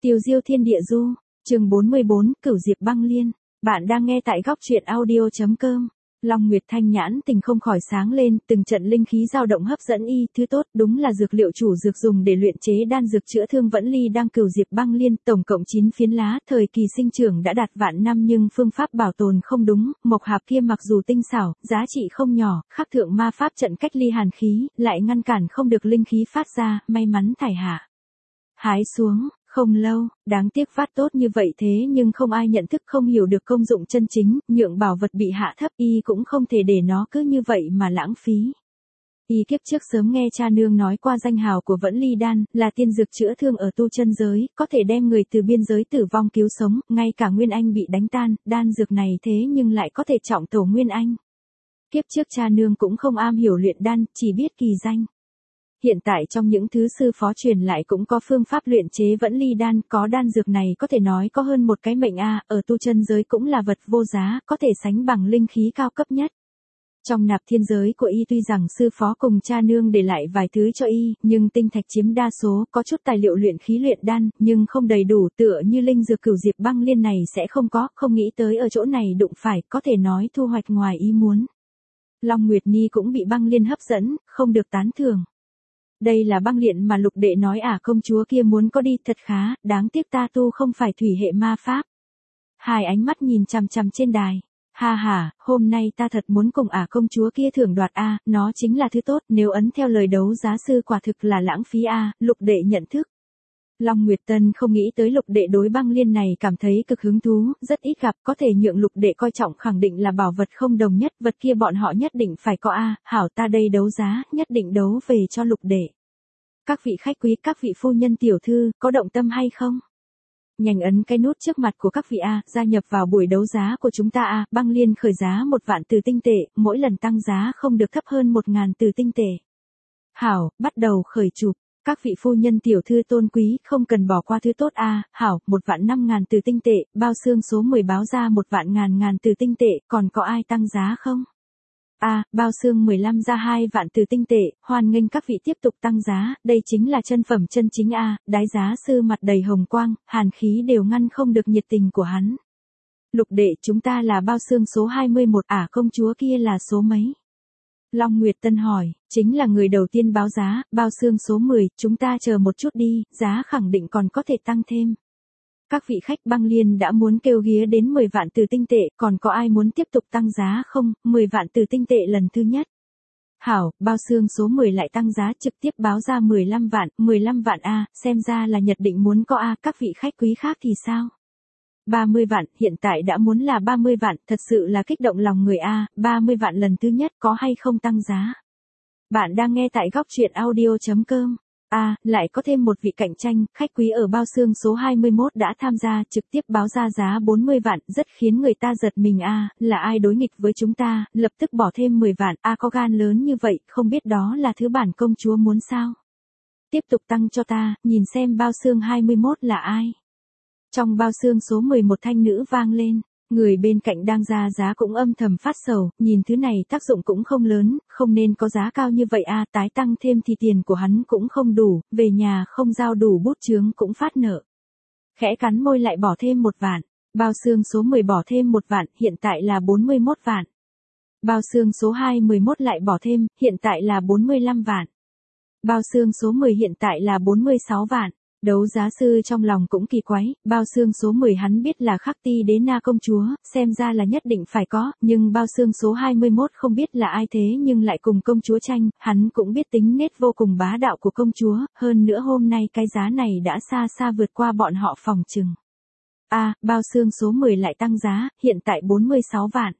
Tiêu diêu thiên địa du, chương 44, Cửu Diệp băng liên. Bạn đang nghe tại góc truyện audio.com. Long Nguyệt Thanh nhãn tình không khỏi sáng lên, từng trận linh khí dao động hấp dẫn y, thứ tốt, đúng là dược liệu chủ dược dùng để luyện chế đan dược chữa thương vẫn ly đang Cửu Diệp băng liên, tổng cộng 9 phiến lá, thời kỳ sinh trưởng đã đạt vạn năm nhưng phương pháp bảo tồn không đúng, mộc hạp kia mặc dù tinh xảo, giá trị không nhỏ, khắc thượng ma pháp trận cách ly hàn khí, lại ngăn cản không được linh khí phát ra, may mắn thải hạ. Hái xuống. Không lâu, đáng tiếc phát tốt như vậy thế nhưng không ai nhận thức không hiểu được công dụng chân chính, nhượng bảo vật bị hạ thấp y cũng không thể để nó cứ như vậy mà lãng phí. Y kiếp trước sớm nghe cha nương nói qua danh hào của Vẫn Ly Đan, là tiên dược chữa thương ở tu chân giới, có thể đem người từ biên giới tử vong cứu sống, ngay cả Nguyên Anh bị đánh tan, đan dược này thế nhưng lại có thể trọng tổ Nguyên Anh. Kiếp trước cha nương cũng không am hiểu luyện đan, chỉ biết kỳ danh. Hiện tại trong những thứ sư phó truyền lại cũng có phương pháp luyện chế Vẫn Ly Đan, có đan dược này có thể nói có hơn một cái mệnh ở tu chân giới cũng là vật vô giá, có thể sánh bằng linh khí cao cấp nhất. Trong nạp thiên giới của y tuy rằng sư phó cùng cha nương để lại vài thứ cho y, nhưng tinh thạch chiếm đa số, có chút tài liệu luyện khí luyện đan, nhưng không đầy đủ, tựa như linh dược Cửu Diệp băng liên này sẽ không có, không nghĩ tới ở chỗ này đụng phải, có thể nói thu hoạch ngoài ý muốn. Long Nguyệt Ni cũng bị băng liên hấp dẫn, không được tán thưởng. Đây là băng liện mà Lục Đệ nói công chúa kia muốn có đi, thật khá, đáng tiếc ta tu không phải thủy hệ ma pháp. Hai ánh mắt nhìn chằm chằm trên đài. Ha ha, hôm nay ta thật muốn cùng công chúa kia thưởng đoạt nó chính là thứ tốt, nếu ấn theo lời đấu giá sư quả thực là lãng phí Lục Đệ nhận thức. Long Nguyệt Tân không nghĩ tới Lục Đệ đối băng liên này cảm thấy cực hứng thú, rất ít gặp, có thể nhượng Lục Đệ coi trọng, khẳng định là bảo vật không đồng nhất, vật kia bọn họ nhất định phải có hảo ta đây đấu giá, nhất định đấu về cho Lục Đệ. Các vị khách quý, các vị phu nhân tiểu thư, có động tâm hay không? Nhanh ấn cái nút trước mặt của các vị gia nhập vào buổi đấu giá của chúng ta băng liên khởi giá 1 vạn từ tinh tệ, mỗi lần tăng giá không được thấp hơn 1.000 từ tinh tệ. Hảo, bắt đầu khởi chụp. Các vị phu nhân tiểu thư tôn quý, không cần bỏ qua thứ tốt hảo, 1.500.000 từ tinh tệ, bao xương số 10 báo ra 1.000.000 từ tinh tệ, còn có ai tăng giá không? Bao xương 15 ra 2 vạn từ tinh tệ, hoan nghênh các vị tiếp tục tăng giá, đây chính là chân phẩm chân chính đái giá sư mặt đầy hồng quang, hàn khí đều ngăn không được nhiệt tình của hắn. Lục Đệ, chúng ta là bao xương số 21 công chúa kia là số mấy? Long Nguyệt Tân hỏi, chính là người đầu tiên báo giá, bao xương số 10, chúng ta chờ một chút đi, giá khẳng định còn có thể tăng thêm. Các vị khách băng liên đã muốn kêu ghía đến 10 vạn từ tinh tệ, còn có ai muốn tiếp tục tăng giá không? 10 vạn từ tinh tệ lần thứ nhất. Hảo, bao xương số 10 lại tăng giá, trực tiếp báo ra 15 vạn xem ra là Nhật định muốn có các vị khách quý khác thì sao? 30 vạn, hiện tại đã muốn là 30 vạn, thật sự là kích động lòng người 30 vạn lần thứ nhất, có hay không tăng giá? Bạn đang nghe tại góc truyện audio.com. Lại có thêm một vị cạnh tranh, khách quý ở bao xương số 21 đã tham gia, trực tiếp báo ra giá 40 vạn, rất khiến người ta giật mình là ai đối nghịch với chúng ta, lập tức bỏ thêm 10 vạn, có gan lớn như vậy, không biết đó là thứ bản công chúa muốn sao? Tiếp tục tăng cho ta, nhìn xem bao xương 21 là ai? Trong bao xương số 11 thanh nữ vang lên. Người bên cạnh đang ra giá cũng âm thầm phát sầu, nhìn thứ này tác dụng cũng không lớn, không nên có giá cao như vậy tái tăng thêm thì tiền của hắn cũng không đủ, về nhà không giao đủ bút chướng cũng phát nợ. Khẽ cắn môi lại bỏ thêm 1 vạn, bao xương số 10 bỏ thêm 1 vạn, hiện tại là 41 vạn. Bao xương số 21 lại bỏ thêm, hiện tại là 45 vạn. Bao xương số 10 hiện tại là 46 vạn. Đấu giá sư trong lòng cũng kỳ quái, bao xương số 10 hắn biết là Khắc Ti Đế Na công chúa, xem ra là nhất định phải có, nhưng bao xương số 21 không biết là ai thế nhưng lại cùng công chúa tranh, hắn cũng biết tính nết vô cùng bá đạo của công chúa, hơn nữa hôm nay cái giá này đã xa xa vượt qua bọn họ phòng chừng. Bao xương số 10 lại tăng giá, hiện tại 46 vạn.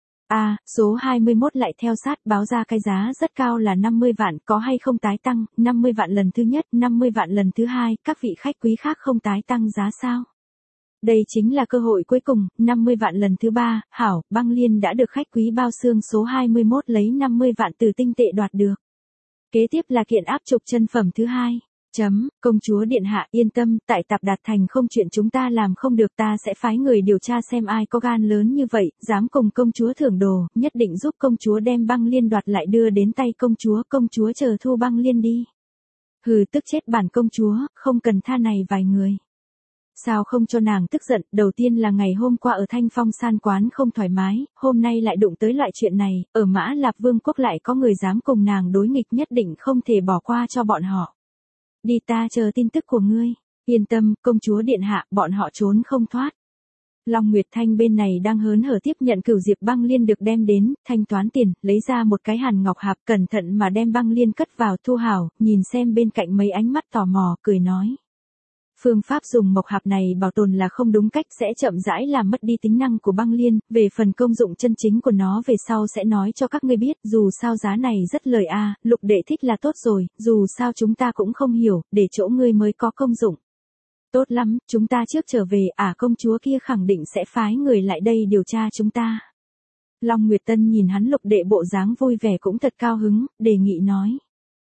Số 21 lại theo sát báo ra cái giá rất cao là 50 vạn, có hay không tái tăng, 50 vạn lần thứ nhất, 50 vạn lần thứ hai, các vị khách quý khác không tái tăng giá sao? Đây chính là cơ hội cuối cùng, 50 vạn lần thứ ba, hảo, băng liên đã được khách quý bao xương số 21 lấy 50 vạn từ tinh tệ đoạt được. Kế tiếp là kiện áp trục chân phẩm thứ hai. Công chúa điện hạ yên tâm, tại Tạp Đạt Thành không chuyện chúng ta làm không được, ta sẽ phái người điều tra xem ai có gan lớn như vậy, dám cùng công chúa thưởng đồ, nhất định giúp công chúa đem băng liên đoạt lại đưa đến tay công chúa chờ thu băng liên đi. Hừ, tức chết bản công chúa, không cần tha này vài người. Sao không cho nàng tức giận, đầu tiên là ngày hôm qua ở Thanh Phong San quán không thoải mái, hôm nay lại đụng tới loại chuyện này, ở Mã Lạp Vương quốc lại có người dám cùng nàng đối nghịch, nhất định không thể bỏ qua cho bọn họ. Đi, ta chờ tin tức của ngươi. Yên tâm, công chúa điện hạ, bọn họ trốn không thoát. Long Nguyệt Thanh bên này đang hớn hở tiếp nhận Cửu Diệp băng liên được đem đến, thanh toán tiền, lấy ra một cái hàn ngọc hạp, cẩn thận mà đem băng liên cất vào thu hảo, nhìn xem bên cạnh mấy ánh mắt tò mò, cười nói. Phương pháp dùng mộc hạp này bảo tồn là không đúng cách, sẽ chậm rãi làm mất đi tính năng của băng liên, về phần công dụng chân chính của nó về sau sẽ nói cho các ngươi biết, dù sao giá này rất lời a, Lục đệ thích là tốt rồi, dù sao chúng ta cũng không hiểu, để chỗ ngươi mới có công dụng. Tốt lắm, chúng ta trước trở về, công chúa kia khẳng định sẽ phái người lại đây điều tra chúng ta. Long Nguyệt Tân nhìn hắn Lục đệ bộ dáng vui vẻ cũng thật cao hứng, đề nghị nói.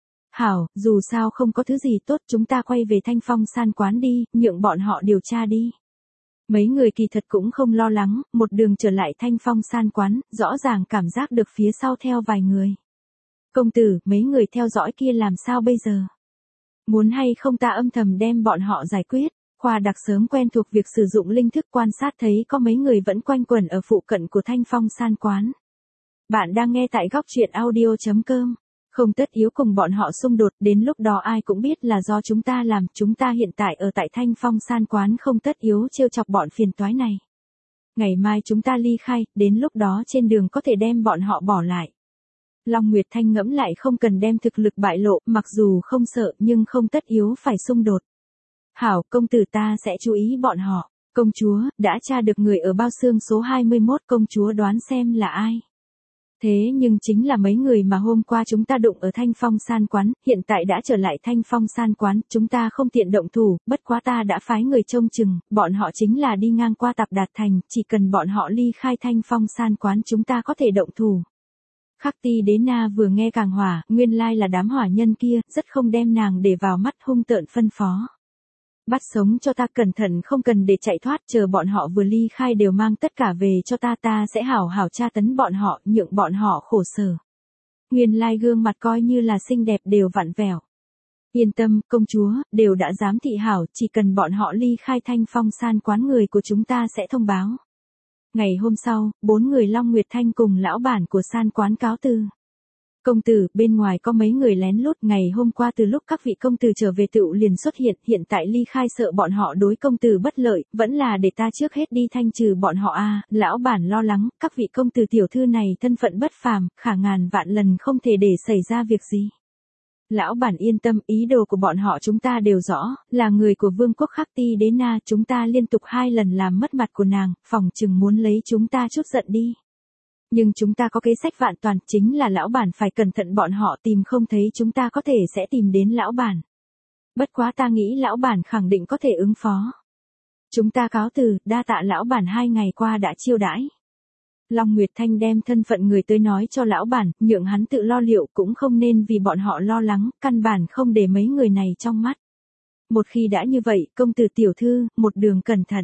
Hảo, dù sao không có thứ gì tốt, chúng ta quay về Thanh Phong San quán đi, nhượng bọn họ điều tra đi. Mấy người kỳ thật cũng không lo lắng, một đường trở lại Thanh Phong San quán, rõ ràng cảm giác được phía sau theo vài người. Công tử, mấy người theo dõi kia làm sao bây giờ? Muốn hay không ta âm thầm đem bọn họ giải quyết? Khoa Đặc sớm quen thuộc việc sử dụng linh thức quan sát thấy có mấy người vẫn quanh quẩn ở phụ cận của Thanh Phong San quán. Bạn đang nghe tại góc truyện audio.com. Không tất yếu cùng bọn họ xung đột, đến lúc đó ai cũng biết là do chúng ta làm, chúng ta hiện tại ở tại Thanh Phong San quán không tất yếu trêu chọc bọn phiền toái này. Ngày mai chúng ta ly khai, đến lúc đó trên đường có thể đem bọn họ bỏ lại. Long Nguyệt Thanh ngẫm lại không cần đem thực lực bại lộ, mặc dù không sợ nhưng không tất yếu phải xung đột. Hảo, công tử ta sẽ chú ý bọn họ. Công chúa, đã tra được người ở bao xương số 21, công chúa đoán xem là ai. Thế nhưng chính là mấy người mà hôm qua chúng ta đụng ở Thanh Phong San quán, hiện tại đã trở lại Thanh Phong San quán, chúng ta không tiện động thủ, bất quá ta đã phái người trông chừng, bọn họ chính là đi ngang qua Tạp Đạt Thành, chỉ cần bọn họ ly khai Thanh Phong San quán chúng ta có thể động thủ. Khắc Ti Đế Na vừa nghe càng hỏa, nguyên lai là đám hỏa nhân kia, rất không đem nàng để vào mắt, hung tợn phân phó. Bắt sống cho ta, cẩn thận không cần để chạy thoát, chờ bọn họ vừa ly khai đều mang tất cả về cho ta, ta sẽ hảo hảo tra tấn bọn họ, nhượng bọn họ khổ sở. Nguyên lai gương mặt coi như là xinh đẹp đều vặn vẹo. Yên tâm, công chúa, đều đã giám thị hảo, chỉ cần bọn họ ly khai Thanh Phong San quán người của chúng ta sẽ thông báo. Ngày hôm sau, 4 người Long Nguyệt Thanh cùng lão bản của San quán cáo từ. Công tử, bên ngoài có mấy người lén lút, ngày hôm qua từ lúc các vị công tử trở về tựu liền xuất hiện tại ly khai, sợ bọn họ đối công tử bất lợi, vẫn là để ta trước hết đi thanh trừ bọn họ lão bản lo lắng, các vị công tử tiểu thư này thân phận bất phàm, khả ngàn vạn lần không thể để xảy ra việc gì. Lão bản yên tâm, ý đồ của bọn họ chúng ta đều rõ, là người của vương quốc Khắc Ti Đế Na, chúng ta liên tục 2 lần làm mất mặt của nàng, phòng chừng muốn lấy chúng ta chút giận đi. Nhưng chúng ta có kế sách vạn toàn, chính là lão bản phải cẩn thận, bọn họ tìm không thấy chúng ta có thể sẽ tìm đến lão bản. Bất quá ta nghĩ lão bản khẳng định có thể ứng phó. Chúng ta cáo từ, đa tạ lão bản 2 ngày qua đã chiêu đãi. Long Nguyệt Thanh đem thân phận người tới nói cho lão bản, nhượng hắn tự lo liệu, cũng không nên vì bọn họ lo lắng, căn bản không để mấy người này trong mắt. Một khi đã như vậy, công tử tiểu thư, một đường cẩn thận.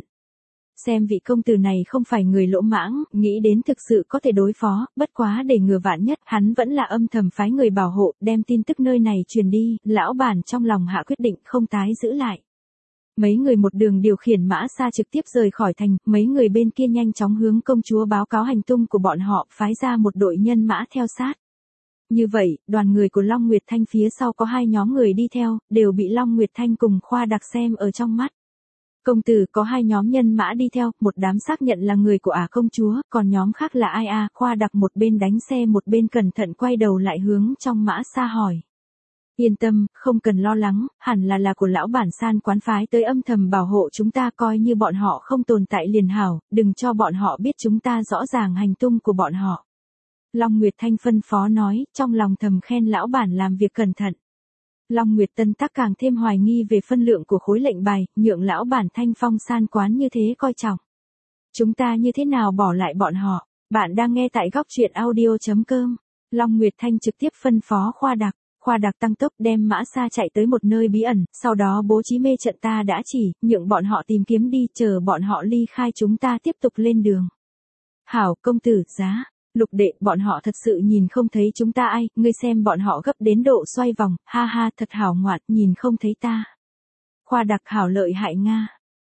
Xem vị công tử này không phải người lỗ mãng, nghĩ đến thực sự có thể đối phó, bất quá để ngừa vạn nhất, hắn vẫn là âm thầm phái người bảo hộ, đem tin tức nơi này truyền đi, lão bản trong lòng hạ quyết định không tái giữ lại. Mấy người một đường điều khiển mã xa trực tiếp rời khỏi thành, mấy người bên kia nhanh chóng hướng công chúa báo cáo hành tung của bọn họ, phái ra một đội nhân mã theo sát. Như vậy, đoàn người của Long Nguyệt Thanh phía sau có 2 nhóm người đi theo, đều bị Long Nguyệt Thanh cùng Khoa Đặc xem ở trong mắt. Công tử, có 2 nhóm nhân mã đi theo, một đám xác nhận là người của công chúa, còn nhóm khác là ai Khoa Đặc một bên đánh xe một bên cẩn thận quay đầu lại hướng trong mã xa hỏi. Yên tâm, không cần lo lắng, hẳn là của lão bản San quán phái tới âm thầm bảo hộ chúng ta, coi như bọn họ không tồn tại liền hảo, đừng cho bọn họ biết chúng ta rõ ràng hành tung của bọn họ. Long Nguyệt Thanh phân phó nói, trong lòng thầm khen lão bản làm việc cẩn thận. Long Nguyệt Tân tắc càng thêm hoài nghi về phân lượng của khối lệnh bài, nhượng lão bản Thanh Phong San quán như thế coi trọng. Chúng ta như thế nào bỏ lại bọn họ? Bạn đang nghe tại góc truyện audio.com. Long Nguyệt Thanh trực tiếp phân phó Khoa Đặc. Khoa Đặc tăng tốc đem mã xa chạy tới một nơi bí ẩn, sau đó bố trí mê trận ta đã chỉ, nhượng bọn họ tìm kiếm đi, chờ bọn họ ly khai chúng ta tiếp tục lên đường. Hảo, công tử, giá. Lục đệ, bọn họ thật sự nhìn không thấy chúng ta ai, ngươi xem bọn họ gấp đến độ xoay vòng, ha ha, thật hảo ngoạn, nhìn không thấy ta. Khoa Đặc hảo lợi hại Nga.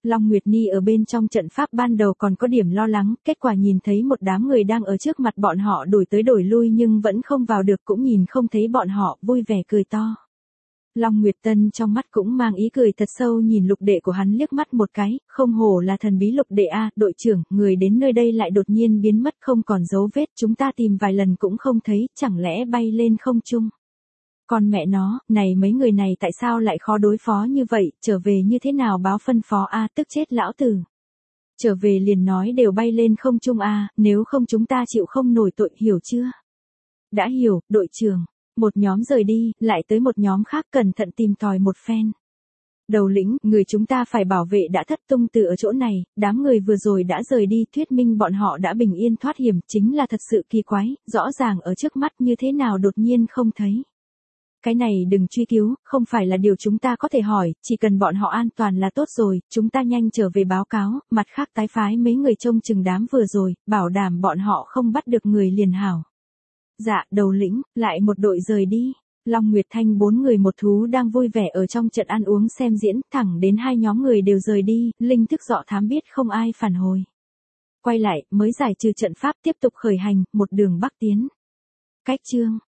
Long Nguyệt Ni ở bên trong trận pháp ban đầu còn có điểm lo lắng, kết quả nhìn thấy một đám người đang ở trước mặt bọn họ đổi tới đổi lui nhưng vẫn không vào được, cũng nhìn không thấy bọn họ, vui vẻ cười to. Long Nguyệt Tân trong mắt cũng mang ý cười thật sâu, nhìn lục đệ của hắn liếc mắt một cái, không hổ là thần bí lục đệ a, đội trưởng, người đến nơi đây lại đột nhiên biến mất không còn dấu vết, chúng ta tìm vài lần cũng không thấy, chẳng lẽ bay lên không trung. Còn mẹ nó, này mấy người này tại sao lại khó đối phó như vậy, trở về như thế nào báo phân phó a, tức chết lão tử. Trở về liền nói đều bay lên không trung a, nếu không chúng ta chịu không nổi tội, hiểu chưa? Đã hiểu, đội trưởng. Một nhóm rời đi, lại tới một nhóm khác cẩn thận tìm tòi một phen. Đầu lĩnh, người chúng ta phải bảo vệ đã thất tung từ ở chỗ này, đám người vừa rồi đã rời đi, thuyết minh bọn họ đã bình yên thoát hiểm, chính là thật sự kỳ quái, rõ ràng ở trước mắt như thế nào đột nhiên không thấy. Cái này đừng truy cứu, không phải là điều chúng ta có thể hỏi, chỉ cần bọn họ an toàn là tốt rồi, chúng ta nhanh trở về báo cáo, mặt khác tái phái mấy người trông chừng đám vừa rồi, bảo đảm bọn họ không bắt được người liền hảo. Dạ, đầu lĩnh, lại một đội rời đi. Long Nguyệt Thanh 4 người một thú đang vui vẻ ở trong trận ăn uống xem diễn, thẳng đến hai nhóm người đều rời đi, linh thức dọ thám biết không ai phản hồi. Quay lại, mới giải trừ trận pháp tiếp tục khởi hành, một đường bắc tiến. Cách chương